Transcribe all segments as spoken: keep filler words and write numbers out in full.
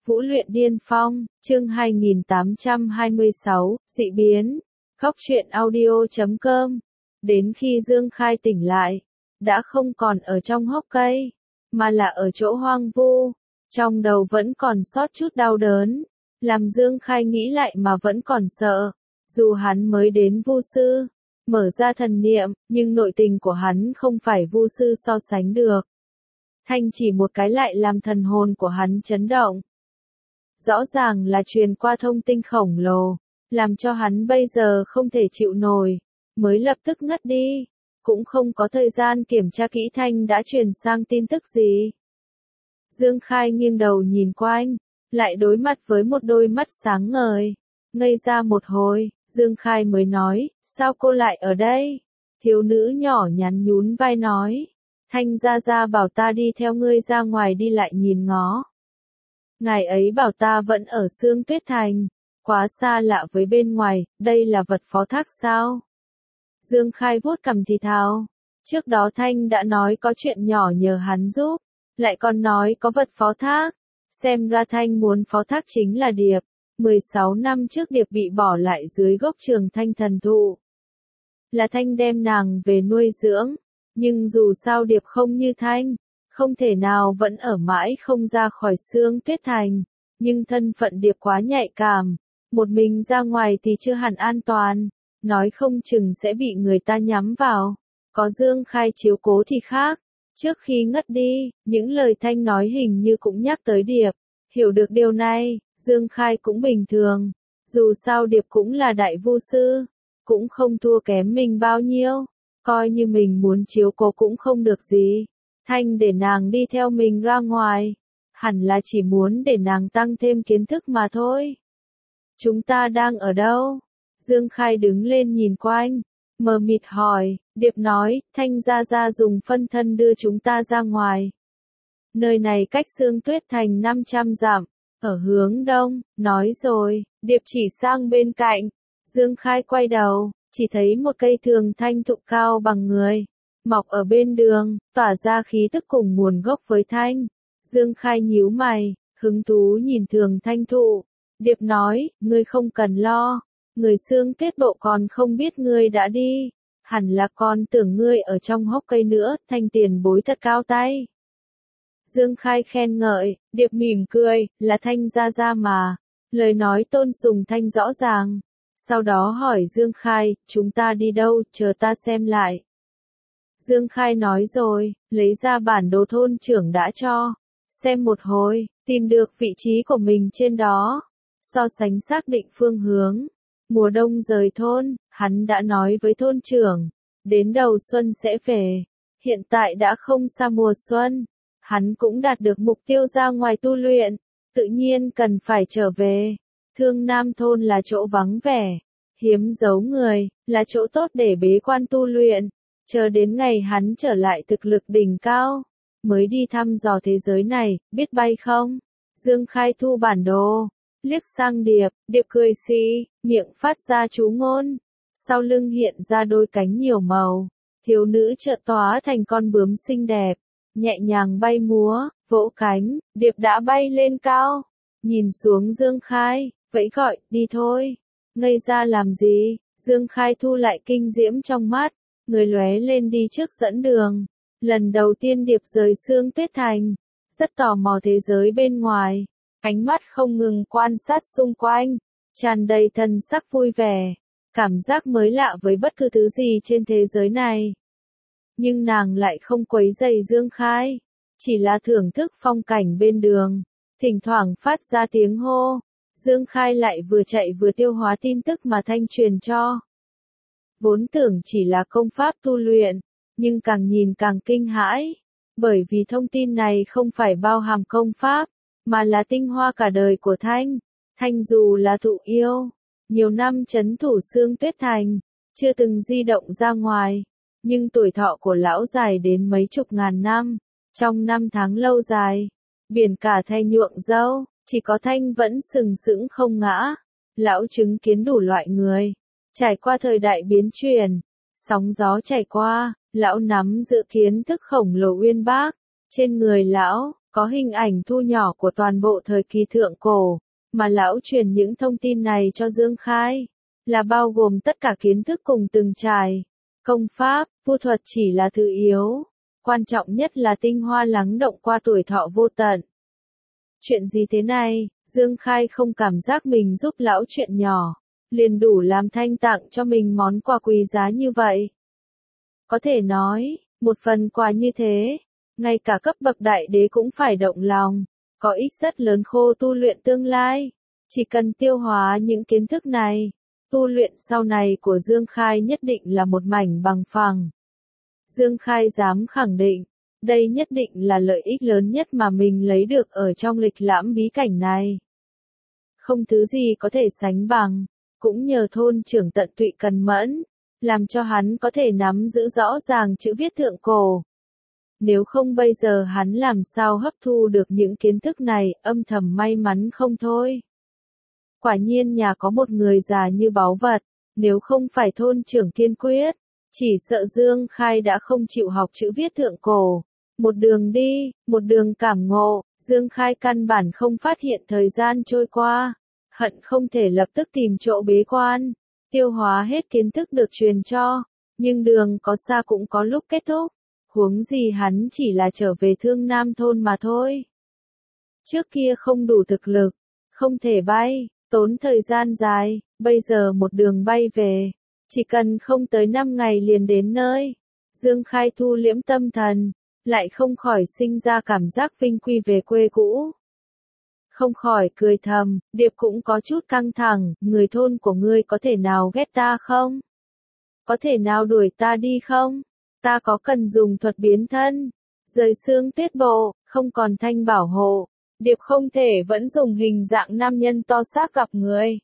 Vũ luyện điên phong, chương hai nghìn tám trăm hai mươi sáu, dị biến. Góc truyện audio chấm com. Đến khi Dương Khai tỉnh lại, đã không còn ở trong hốc cây, mà là ở chỗ hoang vu. Trong đầu vẫn còn sót chút đau đớn, làm Dương Khai nghĩ lại mà vẫn còn sợ. Dù hắn mới đến vu sư, mở ra thần niệm, nhưng nội tình của hắn không phải vu sư so sánh được. Thanh chỉ một cái lại làm thần hồn của hắn chấn động. Rõ ràng là truyền qua thông tinh khổng lồ, làm cho hắn bây giờ không thể chịu nổi, mới lập tức ngất đi, cũng không có thời gian kiểm tra kỹ Thanh đã truyền sang tin tức gì. Dương Khai nghiêng đầu nhìn quanh, lại đối mặt với một đôi mắt sáng ngời, ngây ra một hồi, Dương Khai mới nói, sao cô lại ở đây? Thiếu nữ nhỏ nhắn nhún vai nói, Thanh gia gia bảo ta đi theo ngươi ra ngoài đi lại nhìn ngó. Ngài ấy bảo ta vẫn ở Sương Tuyết Thành, quá xa lạ với bên ngoài, đây là vật phó thác sao? Dương Khai vuốt cằm thì thào, trước đó Thanh đã nói có chuyện nhỏ nhờ hắn giúp, lại còn nói có vật phó thác, xem ra Thanh muốn phó thác chính là Điệp. mười sáu năm trước Điệp bị bỏ lại dưới gốc Trường Thanh thần thụ. Là Thanh đem nàng về nuôi dưỡng, nhưng dù sao Điệp không như Thanh, không thể nào vẫn ở mãi không ra khỏi Sương Tuyết Thành, nhưng thân phận Điệp quá nhạy cảm, một mình ra ngoài thì chưa hẳn an toàn, nói không chừng sẽ bị người ta nhắm vào, có Dương Khai chiếu cố thì khác. Trước khi ngất đi, những lời Thanh nói hình như cũng nhắc tới Điệp, hiểu được điều này, Dương Khai cũng bình thường, dù sao Điệp cũng là đại vu sư, cũng không thua kém mình bao nhiêu, coi như mình muốn chiếu cố cũng không được gì. Thanh để nàng đi theo mình ra ngoài, hẳn là chỉ muốn để nàng tăng thêm kiến thức mà thôi. Chúng ta đang ở đâu? Dương Khai đứng lên nhìn quanh, mờ mịt hỏi, Điệp nói, Thanh gia gia dùng phân thân đưa chúng ta ra ngoài. Nơi này cách Sương Tuyết Thành năm trăm dặm, ở hướng đông, nói rồi, Điệp chỉ sang bên cạnh. Dương Khai quay đầu, chỉ thấy một cây thường thanh thụ cao bằng người, mọc ở bên đường, tỏa ra khí tức cùng nguồn gốc với Thanh. Dương Khai nhíu mày, hứng thú nhìn thường thanh thụ. Điệp nói, ngươi không cần lo, người Sương Tuyết Bộ còn không biết ngươi đã đi, hẳn là còn tưởng ngươi ở trong hốc cây nữa, Thanh tiền bối thật cao tay. Dương Khai khen ngợi, Điệp mỉm cười, là Thanh gia gia mà, lời nói tôn sùng Thanh rõ ràng. Sau đó hỏi Dương Khai, chúng ta đi đâu, chờ ta xem lại. Dương Khai nói rồi, lấy ra bản đồ thôn trưởng đã cho, xem một hồi, tìm được vị trí của mình trên đó, so sánh xác định phương hướng. Mùa đông rời thôn, hắn đã nói với thôn trưởng, đến đầu xuân sẽ về, hiện tại đã không xa mùa xuân, hắn cũng đạt được mục tiêu ra ngoài tu luyện, tự nhiên cần phải trở về. Thương Nam thôn là chỗ vắng vẻ, hiếm giấu người, là chỗ tốt để bế quan tu luyện. Chờ đến ngày hắn trở lại thực lực đỉnh cao, mới đi thăm dò thế giới này, biết bay không? Dương Khai thu bản đồ, liếc sang Điệp, Điệp cười xì, miệng phát ra chú ngôn, sau lưng hiện ra đôi cánh nhiều màu, thiếu nữ chợt tóa thành con bướm xinh đẹp, nhẹ nhàng bay múa, vỗ cánh, Điệp đã bay lên cao, nhìn xuống Dương Khai, vẫy gọi, đi thôi, ngây ra làm gì? Dương Khai thu lại kinh diễm trong mắt, người lóe lên đi trước dẫn đường. Lần đầu tiên Điệp rời Sương Tuyết Thành, rất tò mò thế giới bên ngoài, ánh mắt không ngừng quan sát xung quanh, tràn đầy thần sắc vui vẻ, cảm giác mới lạ với bất cứ thứ gì trên thế giới này. Nhưng nàng lại không quấy rầy Dương Khai, chỉ là thưởng thức phong cảnh bên đường, thỉnh thoảng phát ra tiếng hô. Dương Khai lại vừa chạy vừa tiêu hóa tin tức mà Thanh truyền cho. Vốn tưởng chỉ là công pháp tu luyện, nhưng càng nhìn càng kinh hãi, bởi vì thông tin này không phải bao hàm công pháp, mà là tinh hoa cả đời của Thanh. Thanh dù là thụ yêu, nhiều năm trấn thủ Sương Tuyết Thành, chưa từng di động ra ngoài, nhưng tuổi thọ của lão dài đến mấy chục ngàn năm, trong năm tháng lâu dài, biển cả thay nhuộm dâu, chỉ có Thanh vẫn sừng sững không ngã. Lão chứng kiến đủ loại người, trải qua thời đại biến chuyển, sóng gió chảy qua, lão nắm giữ kiến thức khổng lồ uyên bác, trên người lão có hình ảnh thu nhỏ của toàn bộ thời kỳ thượng cổ, mà lão truyền những thông tin này cho Dương Khai, là bao gồm tất cả kiến thức cùng từng trải. Công pháp, vu thuật chỉ là thứ yếu, quan trọng nhất là tinh hoa lắng động qua tuổi thọ vô tận. Chuyện gì thế này, Dương Khai không cảm giác mình giúp lão chuyện nhỏ, liền đủ làm Thanh tặng cho mình món quà quý giá như vậy. Có thể nói, một phần quà như thế, ngay cả cấp bậc đại đế cũng phải động lòng, có ích rất lớn khô tu luyện tương lai. Chỉ cần tiêu hóa những kiến thức này, tu luyện sau này của Dương Khai nhất định là một mảnh bằng phẳng. Dương Khai dám khẳng định, đây nhất định là lợi ích lớn nhất mà mình lấy được ở trong lịch lãm bí cảnh này. Không thứ gì có thể sánh bằng, cũng nhờ thôn trưởng tận tụy cần mẫn, làm cho hắn có thể nắm giữ rõ ràng chữ viết thượng cổ. Nếu không bây giờ hắn làm sao hấp thu được những kiến thức này, âm thầm may mắn không thôi. Quả nhiên nhà có một người già như báu vật, nếu không phải thôn trưởng kiên quyết, chỉ sợ Dương Khai đã không chịu học chữ viết thượng cổ. Một đường đi, một đường cảm ngộ, Dương Khai căn bản không phát hiện thời gian trôi qua, hận không thể lập tức tìm chỗ bế quan, tiêu hóa hết kiến thức được truyền cho, nhưng đường có xa cũng có lúc kết thúc, huống gì hắn chỉ là trở về Thương Nam thôn mà thôi. Trước kia không đủ thực lực, không thể bay, tốn thời gian dài, bây giờ một đường bay về, chỉ cần không tới năm ngày liền đến nơi. Dương Khai thu liễm tâm thần, lại không khỏi sinh ra cảm giác vinh quy về quê cũ. Không khỏi cười thầm, Điệp cũng có chút căng thẳng, người thôn của ngươi có thể nào ghét ta không? Có thể nào đuổi ta đi không? Ta có cần dùng thuật biến thân, rời xương tuyết bộ, không còn thanh bảo hộ. Điệp không thể vẫn dùng hình dạng nam nhân to xác gặp người.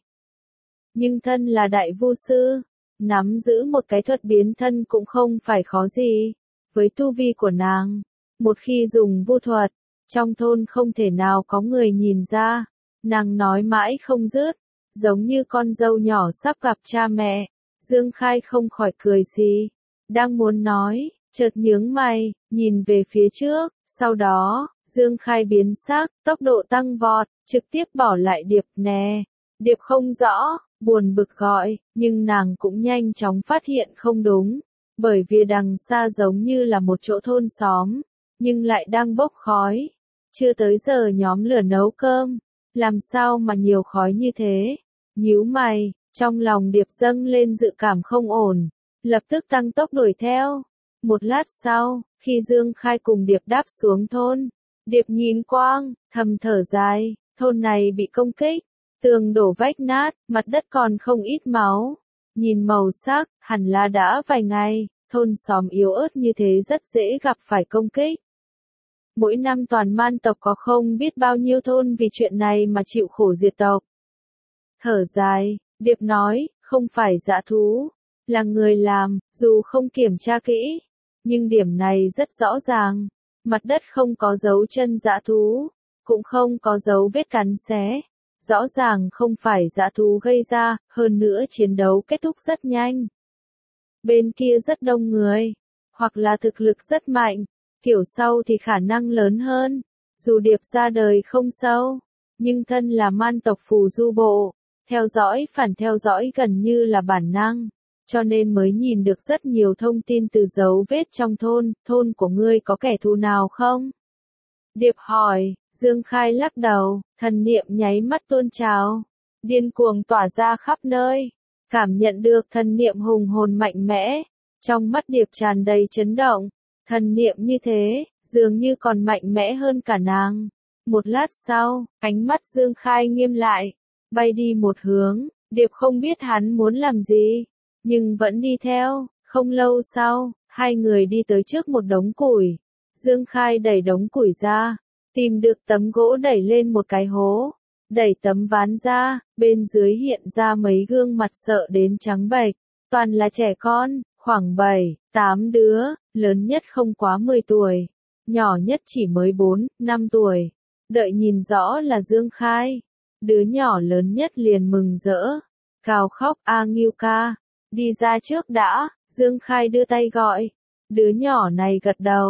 Nhưng thân là đại vu sư, nắm giữ một cái thuật biến thân cũng không phải khó gì. Với tu vi của nàng, một khi dùng vu thuật, trong thôn không thể nào có người nhìn ra. Nàng nói mãi không dứt, giống như con dâu nhỏ sắp gặp cha mẹ. Dương Khai không khỏi cười xì, đang muốn nói, chợt nhướng mày, nhìn về phía trước, sau đó, Dương Khai biến sắc, tốc độ tăng vọt, trực tiếp bỏ lại Điệp nè. Điệp không rõ, buồn bực gọi, nhưng nàng cũng nhanh chóng phát hiện không đúng, bởi vì đằng xa giống như là một chỗ thôn xóm, nhưng lại đang bốc khói. Chưa tới giờ nhóm lửa nấu cơm, làm sao mà nhiều khói như thế? Nhíu mày, trong lòng Điệp dâng lên dự cảm không ổn, lập tức tăng tốc đuổi theo. Một lát sau, khi Dương Khai cùng Điệp đáp xuống thôn, Điệp nhìn quang, thầm thở dài, thôn này bị công kích, tường đổ vách nát, mặt đất còn không ít máu. Nhìn màu sắc, hẳn là đã vài ngày, thôn xóm yếu ớt như thế rất dễ gặp phải công kích. Mỗi năm toàn man tộc có không biết bao nhiêu thôn vì chuyện này mà chịu khổ diệt tộc. Thở dài, Điệp nói, không phải dã thú, là người làm, dù không kiểm tra kỹ, nhưng điểm này rất rõ ràng, mặt đất không có dấu chân dã thú, cũng không có dấu vết cắn xé, rõ ràng không phải dã thú gây ra, hơn nữa chiến đấu kết thúc rất nhanh. Bên kia rất đông người, hoặc là thực lực rất mạnh, kiểu sau thì khả năng lớn hơn, dù Điệp ra đời không sâu, nhưng thân là man tộc phù du bộ, theo dõi phản theo dõi gần như là bản năng, cho nên mới nhìn được rất nhiều thông tin từ dấu vết trong thôn. Thôn của ngươi có kẻ thù nào không? Điệp hỏi. Dương Khai lắc đầu, thần niệm nháy mắt tuôn trào, điên cuồng tỏa ra khắp nơi, cảm nhận được thần niệm hùng hồn mạnh mẽ, trong mắt Điệp tràn đầy chấn động, thần niệm như thế, dường như còn mạnh mẽ hơn cả nàng. Một lát sau, ánh mắt Dương Khai nghiêm lại, bay đi một hướng, Điệp không biết hắn muốn làm gì, nhưng vẫn đi theo. Không lâu sau, hai người đi tới trước một đống củi, Dương Khai đẩy đống củi ra, tìm được tấm gỗ đẩy lên một cái hố, đẩy tấm ván ra, bên dưới hiện ra mấy gương mặt sợ đến trắng bệch, toàn là trẻ con, khoảng bảy, tám đứa, lớn nhất không quá mười tuổi, nhỏ nhất chỉ mới bốn, năm tuổi. Đợi nhìn rõ là Dương Khai, đứa nhỏ lớn nhất liền mừng rỡ, gào khóc, a Nghiêu ca, đi ra trước đã. Dương Khai đưa tay gọi, đứa nhỏ này gật đầu,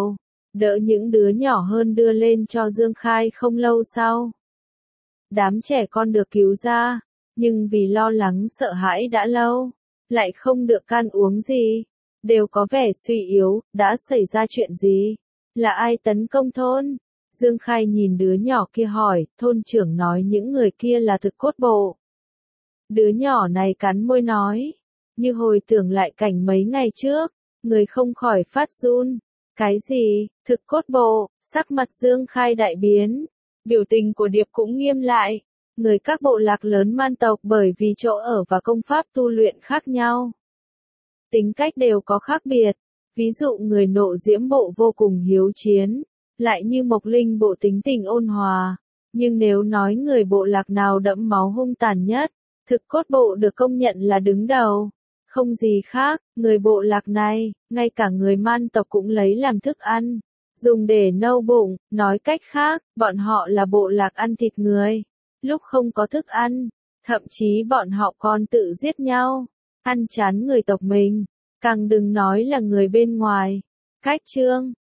đỡ những đứa nhỏ hơn đưa lên cho Dương Khai không lâu sau. Đám trẻ con được cứu ra, nhưng vì lo lắng sợ hãi đã lâu, lại không được ăn uống gì, đều có vẻ suy yếu. Đã xảy ra chuyện gì? Là ai tấn công thôn? Dương Khai nhìn đứa nhỏ kia hỏi. Thôn trưởng nói những người kia là thực cốt bộ. Đứa nhỏ này cắn môi nói, như hồi tưởng lại cảnh mấy ngày trước, người không khỏi phát run. Cái gì? Thực cốt bộ? Sắc mặt Dương Khai đại biến, biểu tình của Điệp cũng nghiêm lại. Người các bộ lạc lớn man tộc bởi vì chỗ ở và công pháp tu luyện khác nhau, tính cách đều có khác biệt. Ví dụ người nộ diễm bộ vô cùng hiếu chiến, lại như Mộc Linh bộ tính tình ôn hòa. Nhưng nếu nói người bộ lạc nào đẫm máu hung tàn nhất, thực cốt bộ được công nhận là đứng đầu. Không gì khác, người bộ lạc này, ngay cả người man tộc cũng lấy làm thức ăn, dùng để nâu bụng. Nói cách khác, bọn họ là bộ lạc ăn thịt người. Lúc không có thức ăn, thậm chí bọn họ còn tự giết nhau, ăn chán người tộc mình, càng đừng nói là người bên ngoài. Cách chương